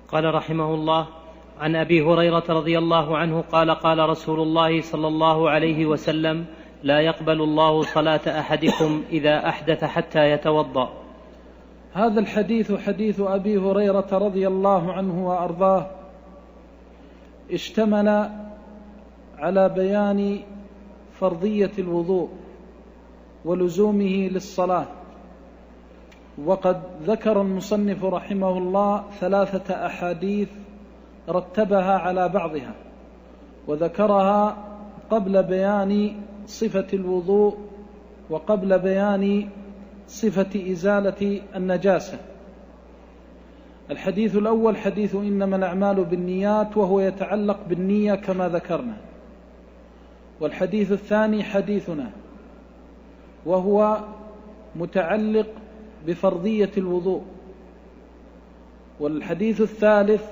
قال رحمه الله: عن أبي هريرة رضي الله عنه قال: قال رسول الله صلى الله عليه وسلم: لا يقبل الله صلاة أحدكم إذا أحدث حتى يتوضأ. هذا الحديث حديث أبي هريرة رضي الله عنه وأرضاه، اشتمل على بيان فرضية الوضوء ولزومه للصلاة. وقد ذكر المصنف رحمه الله 3 أحاديث رتبها على بعضها، وذكرها قبل بيان صفة الوضوء وقبل بيان صفة إزالة النجاسة. الحديث الأول حديث إنما الأعمال بالنيات، وهو يتعلق بالنية كما ذكرنا. والحديث الثاني حديثنا، وهو متعلق بفرضية الوضوء. والحديث الثالث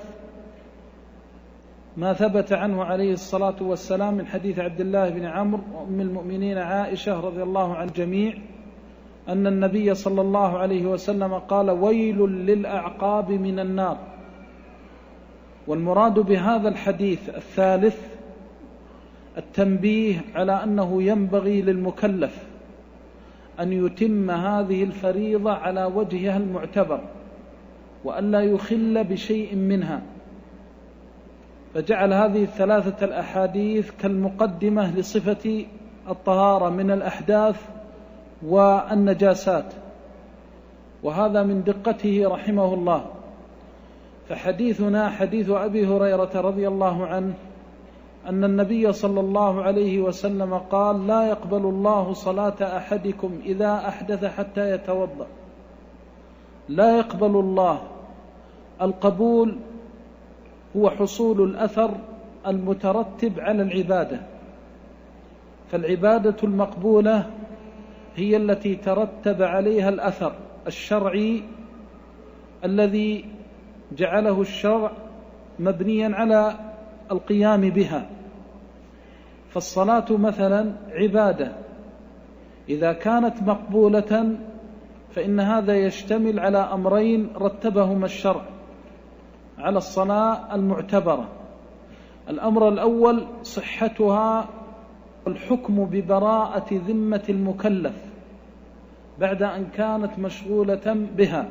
ما ثبت عنه عليه الصلاة والسلام من حديث عبد الله بن عمرو وأم المؤمنين عائشة رضي الله عن الجميع أن النبي صلى الله عليه وسلم قال: ويل للأعقاب من النار. والمراد بهذا الحديث الثالث التنبيه على أنه ينبغي للمكلف أن يتم هذه الفريضة على وجهها المعتبر، وأن لا يخل بشيء منها. فجعل هذه 3 الأحاديث كالمقدمة لصفة الطهارة من الأحداث والنجاسات، وهذا من دقته رحمه الله. فحديثنا حديث أبي هريرة رضي الله عنه أن النبي صلى الله عليه وسلم قال: لا يقبل الله صلاة أحدكم إذا أحدث حتى يتوضأ. لا يقبل الله. القبول هو حصول الأثر المترتب على العبادة، فالعبادة المقبولة هي التي ترتب عليها الأثر الشرعي الذي جعله الشرع مبنيا على القيام بها. فالصلاة مثلا عبادة، إذا كانت مقبولة فإن هذا يشتمل على أمرين رتبهما الشرع على الصلاة المعتبرة. الأمر الأول صحتها والحكم ببراءة ذمة المكلف بعد أن كانت مشغولة بها،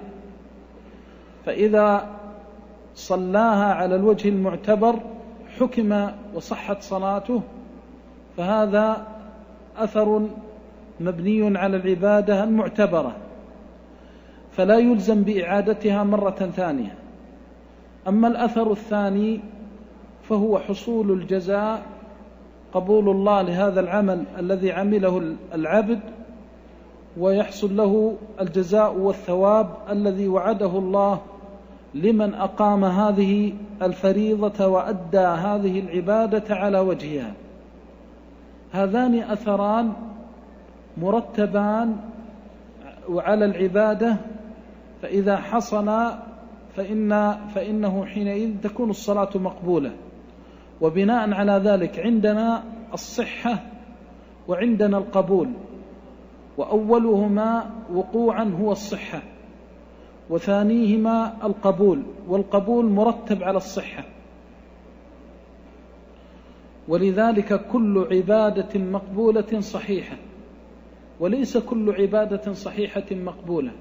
فإذا صلاها على الوجه المعتبر حكم وصحت صلاته، فهذا أثر مبني على العبادة المعتبرة، فلا يلزم بإعادتها مرة ثانية. أما الأثر الثاني فهو حصول الجزاء، قبول الله لهذا العمل الذي عمله العبد، ويحصل له الجزاء والثواب الذي وعده الله لمن أقام هذه الفريضة وأدى هذه العبادة على وجهها. هذان أثران مرتبان على العبادة، فإذا حصل فإنه حينئذ تكون الصلاة مقبولة. وبناء على ذلك عندنا الصحة وعندنا القبول، وأولهما وقوعا هو الصحة، وثانيهما القبول، والقبول مرتب على الصحة. ولذلك كل عبادة مقبولة صحيحة، وليس كل عبادة صحيحة مقبولة.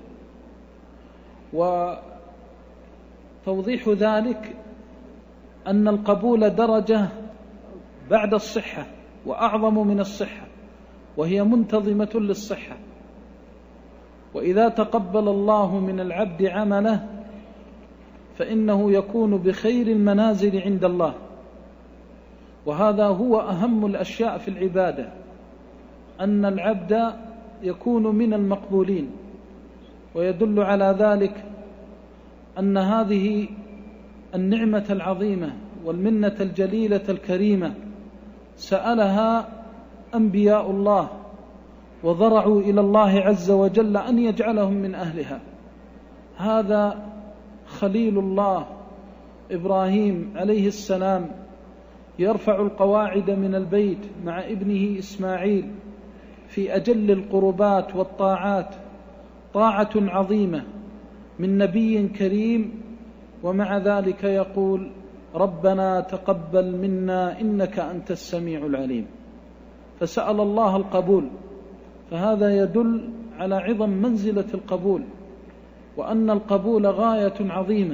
وتوضيح ذلك أن القبول درجة بعد الصحة وأعظم من الصحة، وهي منتظمة للصحة. وإذا تقبل الله من العبد عمله فإنه يكون بخير المنازل عند الله، وهذا هو أهم الأشياء في العبادة، أن العبد يكون من المقبولين. ويدل على ذلك أن هذه النعمة العظيمة والمنة الجليلة الكريمة سألها أنبياء الله وضرعوا إلى الله عز وجل أن يجعلهم من أهلها. هذا خليل الله إبراهيم عليه السلام يرفع القواعد من البيت مع ابنه إسماعيل في أجل القربات والطاعات، طاعة عظيمة من نبي كريم ومع ذلك يقول ربنا تقبل منا إنك أنت السميع العليم، فسأل الله القبول. فهذا يدل على عظم منزلة القبول، وأن القبول غاية عظيمة.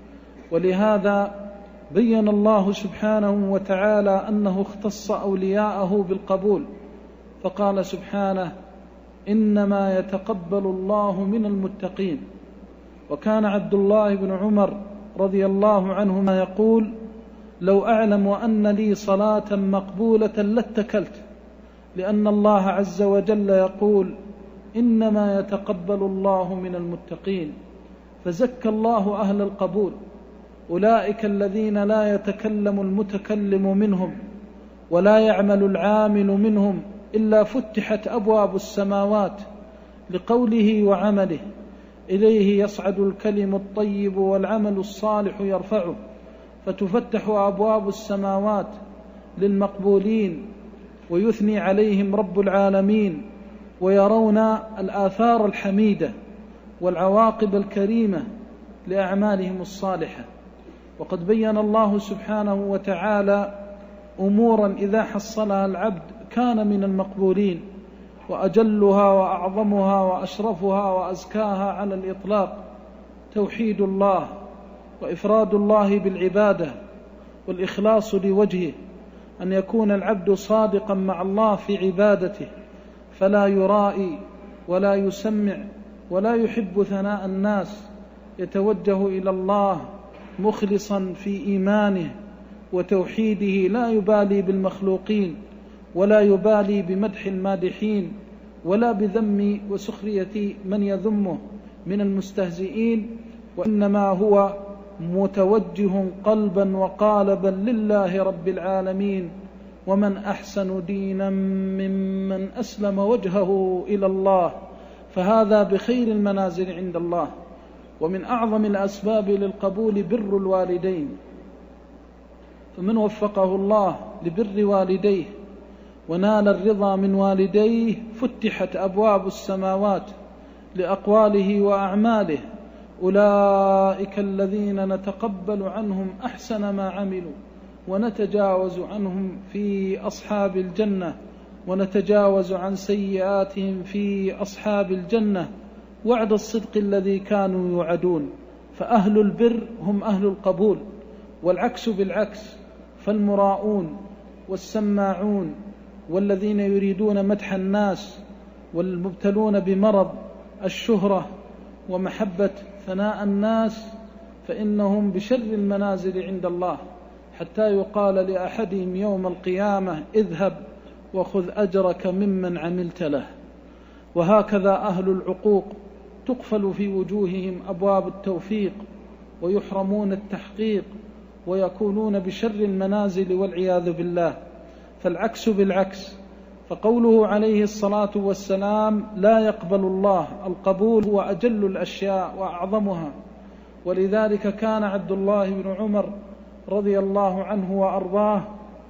ولهذا بين الله سبحانه وتعالى أنه اختص أولياءه بالقبول، فقال سبحانه إنما يتقبل الله من المتقين. وكان عبد الله بن عمر رضي الله عنهما يقول لو أعلم أن لي صلاة مقبولة لاتكلت، لأن الله عز وجل يقول إنما يتقبل الله من المتقين، فزكى الله أهل القبول. أولئك الذين لا يتكلم المتكلم منهم ولا يعمل العامل منهم إلا فتحت أبواب السماوات لقوله وعمله، إليه يصعد الكلم الطيب والعمل الصالح يرفعه، فتفتح أبواب السماوات للمقبولين ويثني عليهم رب العالمين، ويرون الآثار الحميدة والعواقب الكريمة لأعمالهم الصالحة. وقد بين الله سبحانه وتعالى أمورا إذا حصلها العبد كان من المقبولين، وأجلها وأعظمها وأشرفها وأزكاها على الإطلاق توحيد الله وإفراد الله بالعبادة والإخلاص لوجهه، أن يكون العبد صادقا مع الله في عبادته، فلا يرائي ولا يسمع ولا يحب ثناء الناس، يتوجه إلى الله مخلصا في إيمانه وتوحيده، لا يبالي بالمخلوقين ولا يبالي بمدح المادحين ولا بذم وسخرية من يذمه من المستهزئين، وإنما هو متوجه قلبا وقالبا لله رب العالمين. ومن أحسن دينا ممن أسلم وجهه إلى الله، فهذا بخير المنازل عند الله. ومن أعظم الأسباب للقبول بر الوالدين، فمن وفقه الله لبر والديه ونال الرضا من والديه فتحت أبواب السماوات لأقواله وأعماله، أولئك الذين نتقبل عنهم أحسن ما عملوا ونتجاوز عنهم في أصحاب الجنة، ونتجاوز عن سيئاتهم في أصحاب الجنة، وعد الصدق الذي كانوا يوعدون. فأهل البر هم أهل القبول، والعكس بالعكس، فالمراؤون والسماعون والذين يريدون مدح الناس والمبتلون بمرض الشهرة ومحبة ثناء الناس، فإنهم بشر المنازل عند الله، حتى يقال لأحدهم يوم القيامة اذهب وخذ أجرك ممن عملت له. وهكذا أهل العقوق تقفل في وجوههم أبواب التوفيق ويحرمون التحقيق ويكونون بشر المنازل والعياذ بالله. فالعكس بالعكس، فقوله عليه الصلاة والسلام لا يقبل الله، القبول هو أجل الأشياء وأعظمها. ولذلك كان عبد الله بن عمر رضي الله عنه وأرضاه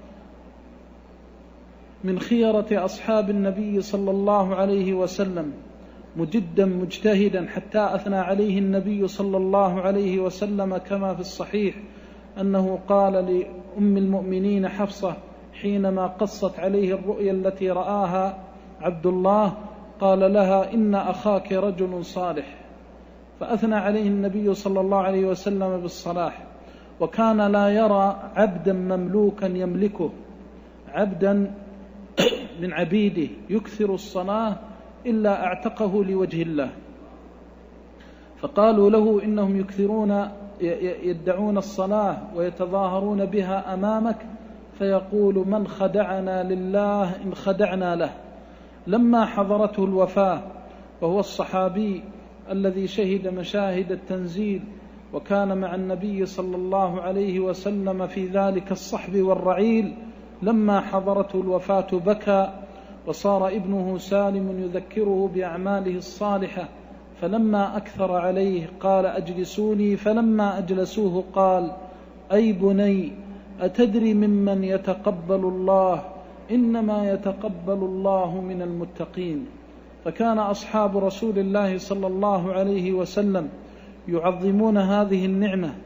من خيرة أصحاب النبي صلى الله عليه وسلم، مجدا مجتهدا، حتى أثنى عليه النبي صلى الله عليه وسلم كما في الصحيح أنه قال لأم المؤمنين حفصة حينما قصت عليه الرؤيا التي رآها عبد الله، قال لها إن أخاك رجل صالح، فأثنى عليه النبي صلى الله عليه وسلم بالصلاح. وكان لا يرى عبدا مملوكا يملكه، عبدا من عبيده يكثر الصلاة إلا اعتقه لوجه الله. فقالوا له إنهم يدعون الصلاة ويتظاهرون بها أمامك، فيقول من خدعنا لله إن خدعنا له. لما حضرته الوفاة، وهو الصحابي الذي شهد مشاهد التنزيل وكان مع النبي صلى الله عليه وسلم في ذلك الصحب والرعيل، لما حضرته الوفاة بكى، وصار ابنه سالم يذكره بأعماله الصالحة، فلما أكثر عليه قال أجلسوني، فلما أجلسوه قال أي بني أتدري ممن يتقبل الله؟ إنما يتقبل الله من المتقين. فكان أصحاب رسول الله صلى الله عليه وسلم يعظمون هذه النعمة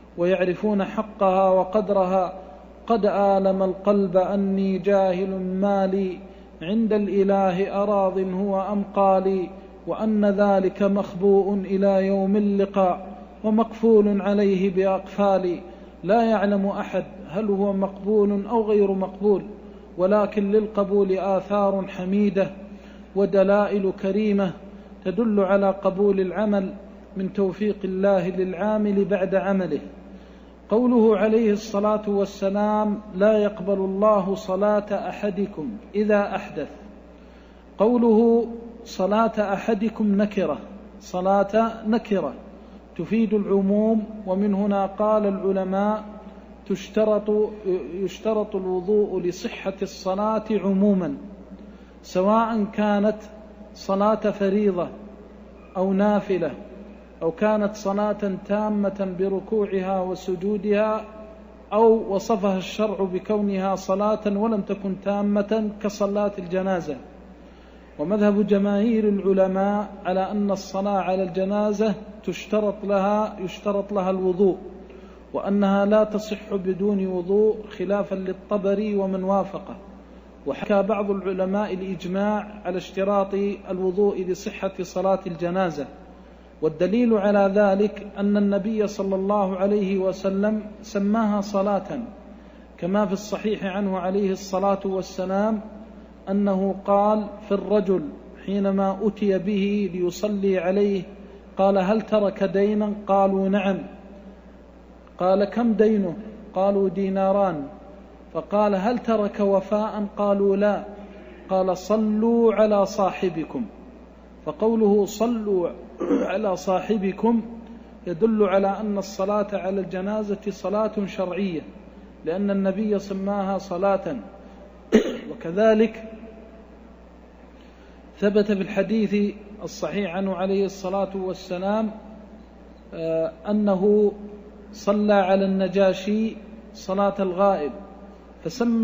ويعرفون حقها وقدرها. قد آلم القلب أني جاهل مالي، عند الإله أراض هو أم قالي، وأن ذلك مخبوء إلى يوم اللقاء، ومقفول عليه بأقفالي. لا يعلم أحد هل هو مقبول أو غير مقبول، ولكن للقبول آثار حميدة ودلائل كريمة تدل على قبول العمل من توفيق الله للعامل بعد عمله. قوله عليه الصلاة والسلام: لا يقبل الله صلاة أحدكم إذا أحدث. قوله صلاة أحدكم نكرة، صلاة نكرة تفيد العموم، ومن هنا قال العلماء يشترط الوضوء لصحة الصلاة عموما، سواء كانت صلاة فريضة أو نافلة، أو كانت صلاة تامة بركوعها وسجودها، أو وصفها الشرع بكونها صلاة ولم تكن تامة كصلاة الجنازة. ومذهب جماهير العلماء على أن الصلاة على الجنازة يشترط لها الوضوء، وأنها لا تصح بدون وضوء، خلافا للطبري ومن وافقه. وحكى بعض العلماء الإجماع على اشتراط الوضوء لصحة صلاة الجنازة، والدليل على ذلك أن النبي صلى الله عليه وسلم سماها صلاة، كما في الصحيح عنه عليه الصلاة والسلام أنه قال في الرجل حينما أتي به ليصلي عليه قال: هل ترك دينا؟ قالوا: نعم. قال: كم دينه؟ قالوا: 2 دينار. فقال: هل ترك وفاء؟ قالوا: لا. قال: صلوا على صاحبكم. فقوله صلوا على صاحبكم يدل على أن الصلاة على الجنازة صلاة شرعية، لأن النبي سماها صلاة. وكذلك ثبت في الحديث الصحيح عنه عليه الصلاة والسلام أنه صلى على النجاشي صلاة الغائب، فسمى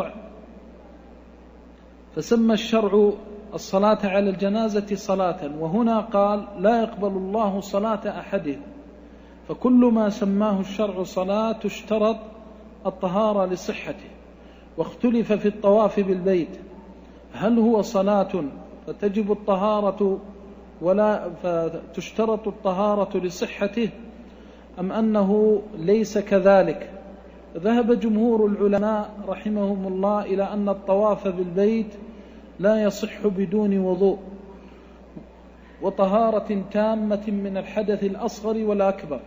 الشرع الصلاة على الجنازة صلاة. وهنا قال: لا يقبل الله صلاة أحدهم. فكل ما سماه الشرع صلاة تشترط الطهارة لصحته. واختلف في الطواف بالبيت، هل هو صلاة فتجب الطهارة فتشترط الطهارة لصحته، أم أنه ليس كذلك؟ ذهب جمهور العلماء رحمهم الله إلى أن الطواف بالبيت لا يصح بدون وضوء وطهارة تامة من الحدث الأصغر والأكبر.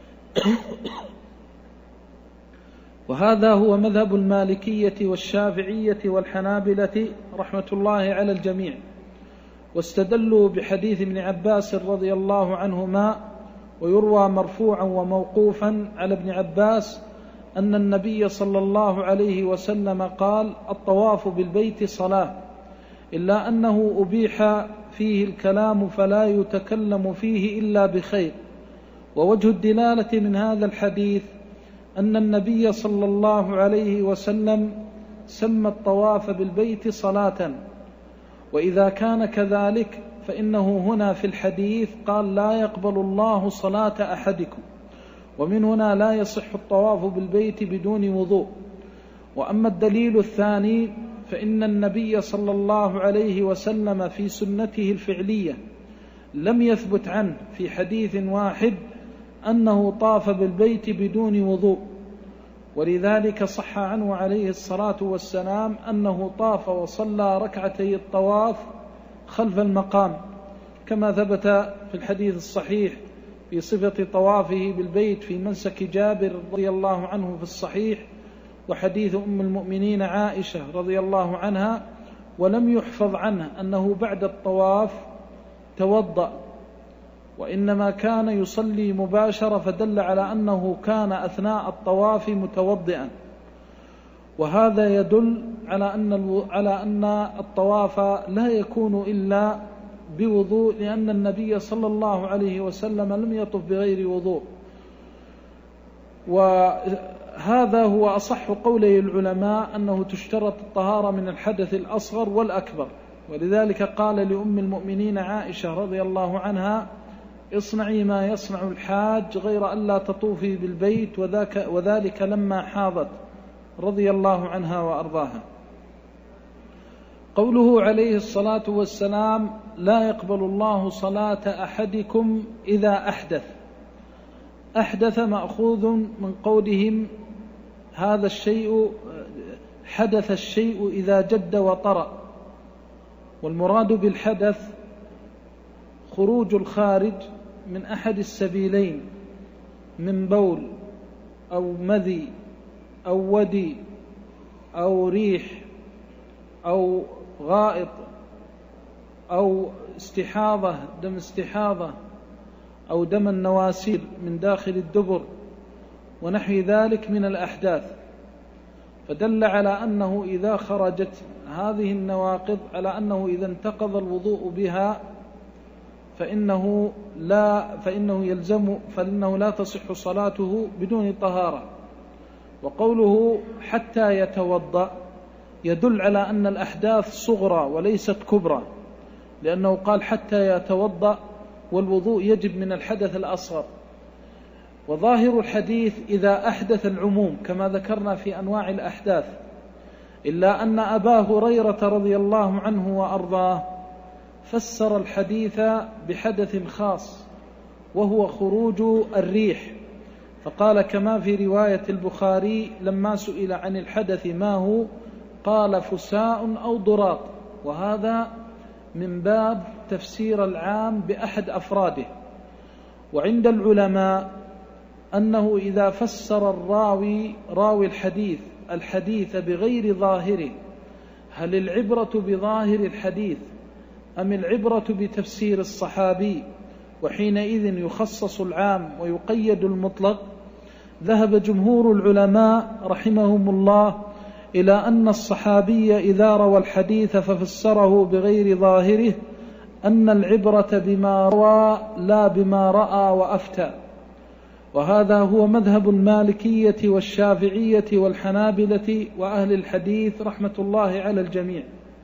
وهذا هو مذهب المالكية والشافعية والحنابلة رحمة الله على الجميع. واستدلوا بحديث ابن عباس رضي الله عنهما، ويروى مرفوعا وموقوفا على ابن عباس أن النبي صلى الله عليه وسلم قال: الطواف بالبيت صلاة، إلا أنه أبيح فيه الكلام فلا يتكلم فيه إلا بخير. ووجه الدلالة من هذا الحديث أن النبي صلى الله عليه وسلم سمى الطواف بالبيت صلاة، وإذا كان كذلك فإنه هنا في الحديث قال: لا يقبل الله صلاة أحدكم، ومن هنا لا يصح الطواف بالبيت بدون وضوء. وأما الدليل الثاني فإن النبي صلى الله عليه وسلم في سنته الفعلية لم يثبت عنه في حديث واحد أنه طاف بالبيت بدون وضوء، ولذلك صح عنه عليه الصلاة والسلام أنه طاف وصلى ركعتي الطواف خلف المقام، كما ثبت في الحديث الصحيح في صفة طوافه بالبيت في منسك جابر رضي الله عنه في الصحيح، وحديث أم المؤمنين عائشة رضي الله عنها. ولم يحفظ عنه أنه بعد الطواف توضأ، وإنما كان يصلي مباشرة، فدل على أنه كان أثناء الطواف متوضئا. وهذا يدل على أن الطواف لا يكون إلا بوضوء، لأن النبي صلى الله عليه وسلم لم يطف بغير وضوء. وهذا هو أصح قولي العلماء، أنه تشترط الطهارة من الحدث الأصغر والأكبر. ولذلك قال لأم المؤمنين عائشة رضي الله عنها: اصنعي ما يصنع الحاج غير أن لا تطوفي بالبيت، وذلك لما حاضت رضي الله عنها وأرضاها. قوله عليه الصلاة والسلام لا يقبل الله صلاة أحدكم إذا أحدث مأخوذ من قولهم هذا الشيء حدث الشيء إذا جد وطرأ، والمراد بالحدث خروج الخارج من أحد السبيلين من بول أو مذي أو ودي أو ريح أو غائط أو استحاضة دم استحاضة أو دم النواسير من داخل الدبر ونحو ذلك من الأحداث، فدل على أنه إذا خرجت هذه النواقض على أنه إذا انتقض الوضوء بها فإنه لا تصح صلاته بدون طهارة. وقوله حتى يتوضأ يدل على أن الأحداث صغرى وليست كبرى، لأنه قال حتى يتوضأ والوضوء يجب من الحدث الأصغر. وظاهر الحديث إذا أحدث العموم كما ذكرنا في أنواع الأحداث، إلا أن أبا هريرة رضي الله عنه وأرضاه فسر الحديث بحدث خاص وهو خروج الريح، فقال كما في رواية البخاري لما سئل عن الحدث ما هو قال فساء أو ضراط، وهذا من باب تفسير العام بأحد أفراده. وعند العلماء أنه إذا فسر راوي الحديث بغير ظاهره، هل العبرة بظاهر الحديث أم العبرة بتفسير الصحابي؟ وحينئذ يخصص العام ويقيد المطلق. ذهب جمهور العلماء رحمهم الله إلى أن الصحابي إذا روى الحديث ففسره بغير ظاهره أن العبرة بما روى لا بما رأى وأفتى، وهذا هو مذهب المالكية والشافعية والحنابلة وأهل الحديث رحمة الله على الجميع.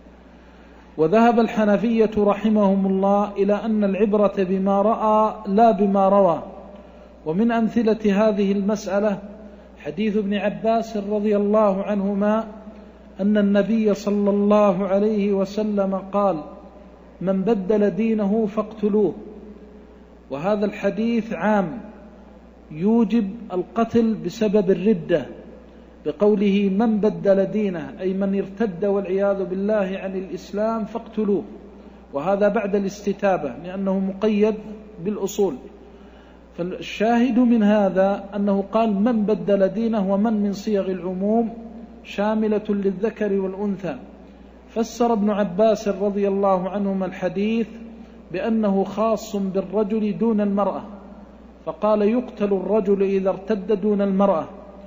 وذهب الحنفية رحمهم الله إلى أن العبرة بما رأى لا بما روى. ومن أمثلة هذه المسألة حديث ابن عباس رضي الله عنهما أن النبي صلى الله عليه وسلم قال من بدل دينه فاقتلوه، وهذا الحديث عام يوجب القتل بسبب الردة، بقوله من بدل دينه أي من ارتد والعياذ بالله عن الإسلام فاقتلوه، وهذا بعد الاستتابة لأنه مقيد بالأصول. فالشاهد من هذا أنه قال من بدل دينه، ومن من صيغ العموم شاملة للذكر والأنثى. فسر ابن عباس رضي الله عنهما الحديث بأنه خاص بالرجل دون المرأة، فقال يقتل الرجل إذا ارتد دون المرأة.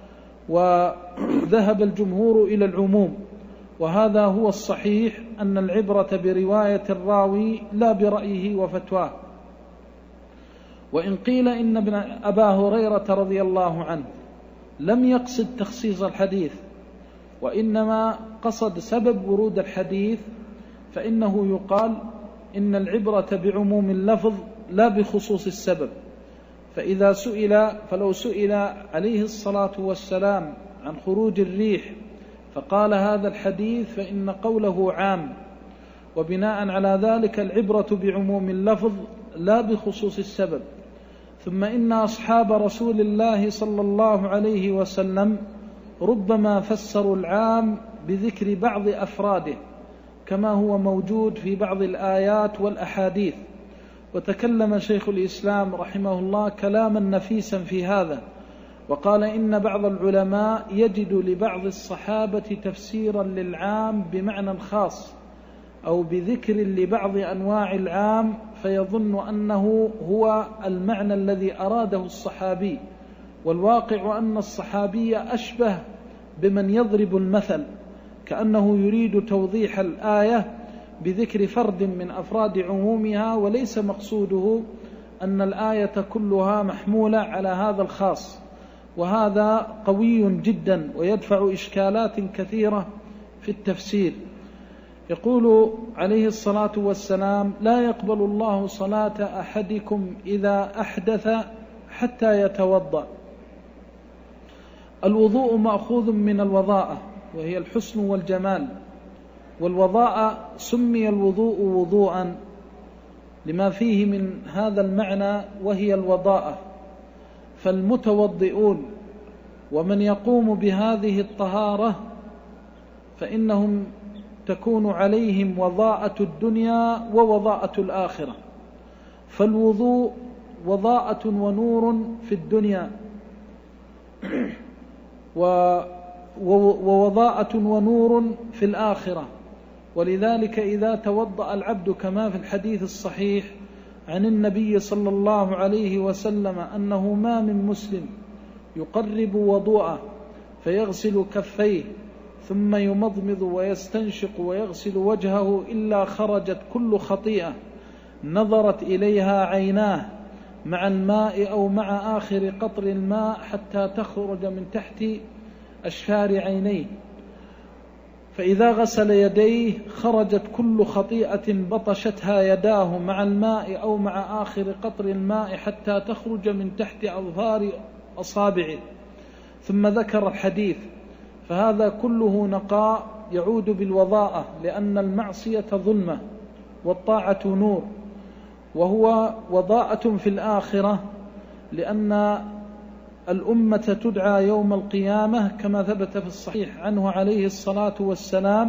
وذهب الجمهور إلى العموم، وهذا هو الصحيح أن العبرة برواية الراوي لا برأيه وفتواه. وإن قيل إن أبا هريرة رضي الله عنه لم يقصد تخصيص الحديث وإنما قصد سبب ورود الحديث، فإنه يقال إن العبرة بعموم اللفظ لا بخصوص السبب. فلو سئل عليه الصلاة والسلام عن خروج الريح فقال هذا الحديث فإن قوله عام، وبناء على ذلك العبرة بعموم اللفظ لا بخصوص السبب. ثم إن أصحاب رسول الله صلى الله عليه وسلم ربما فسروا العام بذكر بعض أفراده كما هو موجود في بعض الآيات والأحاديث. وتكلم شيخ الإسلام رحمه الله كلاما نفيسا في هذا، وقال إن بعض العلماء يجد لبعض الصحابة تفسيرا للعام بمعنى خاص أو بذكر لبعض أنواع العام، فيظن أنه هو المعنى الذي أراده الصحابي، والواقع أن الصحابي أشبه بمن يضرب المثل، كأنه يريد توضيح الآية بذكر فرد من أفراد عمومها، وليس مقصوده أن الآية كلها محمولة على هذا الخاص. وهذا قوي جدا ويدفع إشكالات كثيرة في التفسير، يقول عليه الصلاة والسلام: لا يقبل الله صلاة أحدكم إذا أحدث حتى يتوضأ. الوضوء مأخوذ من الوضاءة، وهي الحسن والجمال، والوضاءة سمي الوضوء وضوءا لما فيه من هذا المعنى، وهي الوضاءة. فالمتوضئون ومن يقوم بهذه الطهارة فإنهم تكون عليهم وضاءة الدنيا ووضاءة الآخرة. فالوضوء وضاءة ونور في الدنيا، ووضاءة ونور في الآخرة. ولذلك إذا توضأ العبد كما في الحديث الصحيح عن النبي صلى الله عليه وسلم أنه ما من مسلم يقرب وضوءه فيغسل كفيه ثم يمضمض ويستنشق ويغسل وجهه إلا خرجت كل خطيئة نظرت إليها عيناه مع الماء أو مع آخر قطر الماء حتى تخرج من تحت أشفار عينيه. فإذا غسل يديه خرجت كل خطيئة بطشتها يداه مع الماء أو مع آخر قطر الماء حتى تخرج من تحت أظفار أصابعه. ثم ذكر الحديث. فهذا كله نقاء يعود بالوضاءة، لأن المعصية ظلمة والطاعة نور، وهو وضاءة في الآخرة، لأن الأمة تدعى يوم القيامة كما ثبت في الصحيح عنه عليه الصلاة والسلام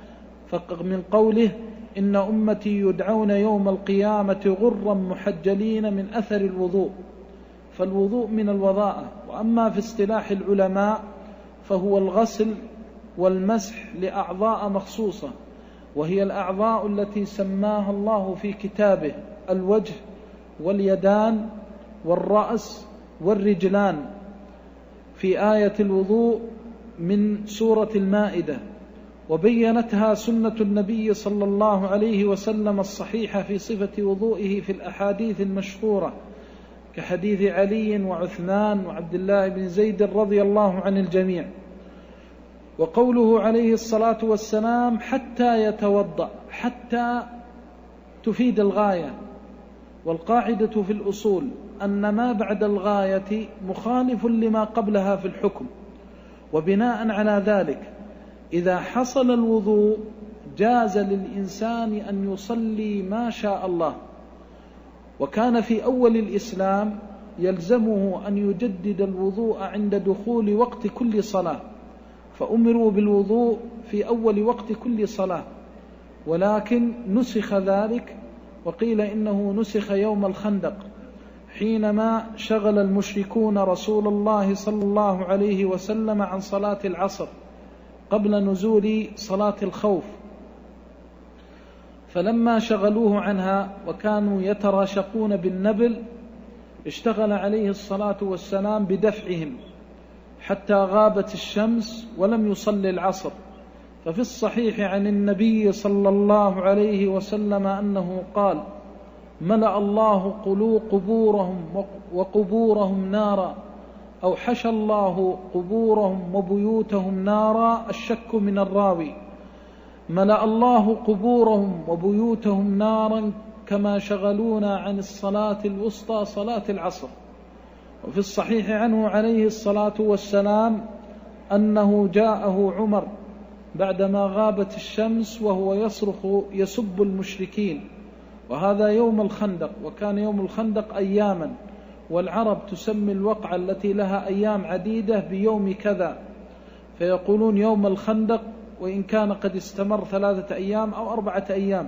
من قوله: إن أمتي يدعون يوم القيامة غرا محجلين من أثر الوضوء. فالوضوء من الوضاءة. وأما في اصطلاح العلماء فهو الغسل والمسح لأعضاء مخصوصة، وهي الأعضاء التي سماها الله في كتابه: الوجه واليدان والرأس والرجلان، في آية الوضوء من سورة المائدة. وبينتها سنة النبي صلى الله عليه وسلم الصحيحة في صفة وضوئه في الأحاديث المشهورة، كحديث علي وعثمان وعبد الله بن زيد رضي الله عن الجميع. وقوله عليه الصلاة والسلام: حتى يتوضأ، حتى تفيد الغاية. والقاعدة في الأصول أن ما بعد الغاية مخالف لما قبلها في الحكم. وبناء على ذلك إذا حصل الوضوء جاز للإنسان أن يصلي ما شاء الله. وكان في أول الإسلام يلزمه أن يجدد الوضوء عند دخول وقت كل صلاة، فأمروا بالوضوء في أول وقت كل صلاة، ولكن نسخ ذلك، وقيل إنه نسخ يوم الخندق حينما شغل المشركون رسول الله صلى الله عليه وسلم عن صلاة العصر قبل نزول صلاة الخوف. فلما شغلوه عنها وكانوا يتراشقون بالنبل اشتغل عليه الصلاة والسلام بدفعهم حتى غابت الشمس ولم يصلي العصر. ففي الصحيح عن النبي صلى الله عليه وسلم أنه قال: ملأ الله قبورهم وقبورهم نارا، أو حشى الله قبورهم وبيوتهم نارا، الشك من الراوي. ملأ الله قبورهم وبيوتهم نارا كما شغلونا عن الصلاة الوسطى صلاة العصر. وفي الصحيح عنه عليه الصلاة والسلام أنه جاءه عمر بعدما غابت الشمس وهو يصرخ يسب المشركين، وهذا يوم الخندق، وكان يوم الخندق أياما، والعرب تسمي الوقعة التي لها أيام عديدة بيوم كذا، فيقولون يوم الخندق وإن كان قد استمر 3 أيام أو 4 أيام.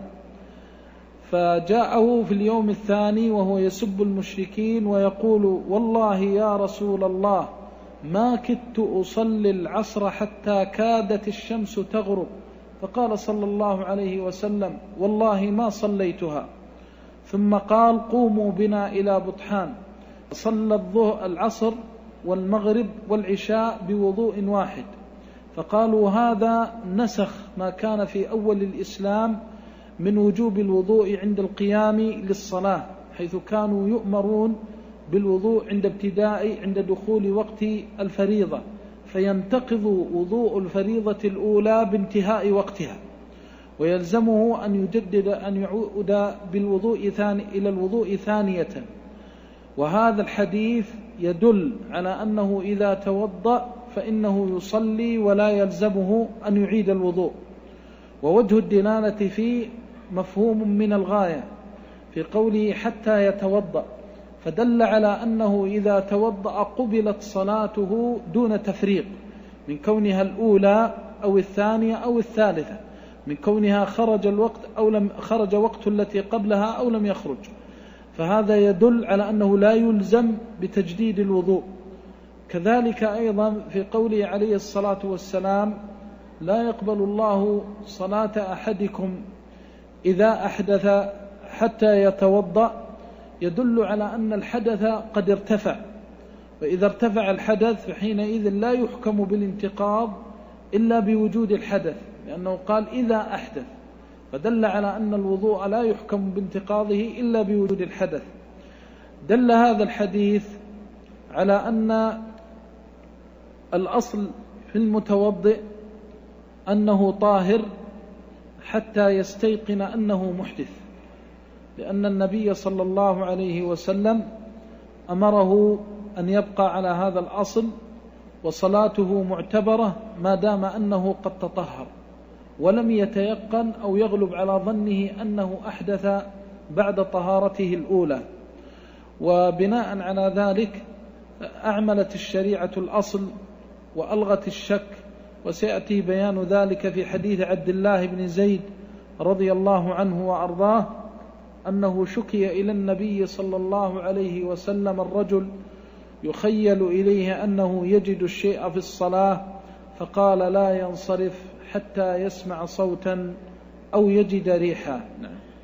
فجاءه في اليوم الثاني وهو يسب المشركين ويقول: والله يا رسول الله ما كدت أصلي العصر حتى كادت الشمس تغرب. فقال صلى الله عليه وسلم: والله ما صليتها. ثم قال: قوموا بنا إلى بطحان. صلى العصر والمغرب والعشاء بوضوء واحد. فقالوا: هذا نسخ ما كان في أول الإسلام من وجوب الوضوء عند القيام للصلاة، حيث كانوا يؤمرون بالوضوء عند دخول وقت الفريضة، فينتقض وضوء الفريضة الأولى بانتهاء وقتها. ويلزمه أن يجدد أن يعود إلى الوضوء ثانية. وهذا الحديث يدل على أنه إذا توضأ فإنه يصلي ولا يلزمه أن يعيد الوضوء. ووجه الدلالة فيه مفهوم من الغاية في قوله حتى يتوضأ، فدل على أنه إذا توضأ قبلت صلاته دون تفريق، من كونها الأولى أو الثانية أو الثالثة، من كونها خرج وقت التي قبلها أو لم يخرج. فهذا يدل على أنه لا يلزم بتجديد الوضوء. كذلك أيضا في قوله عليه الصلاة والسلام لا يقبل الله صلاة أحدكم إذا أحدث حتى يتوضأ، يدل على أن الحدث قد ارتفع، وإذا ارتفع الحدث فحينئذ لا يحكم بالانتقاض إلا بوجود الحدث، لأنه قال إذا أحدث، فدل على أن الوضوء لا يحكم بانتقاضه إلا بوجود الحدث. دل هذا الحديث على أن الأصل في المتوضئ أنه طاهر حتى يستيقن أنه محدث، لأن النبي صلى الله عليه وسلم أمره أن يبقى على هذا الأصل، وصلاته معتبرة ما دام أنه قد تطهر ولم يتيقن أو يغلب على ظنه أنه أحدث بعد طهارته الأولى. وبناء على ذلك أعملت الشريعة الأصل وألغت الشك، وسيأتي بيان ذلك في حديث عبد الله بن زيد رضي الله عنه وأرضاه أنه شكي إلى النبي صلى الله عليه وسلم الرجل يخيل إليه أنه يجد الشيء في الصلاة، فقال لا ينصرف حتى يسمع صوتا أو يجد ريحا. نعم.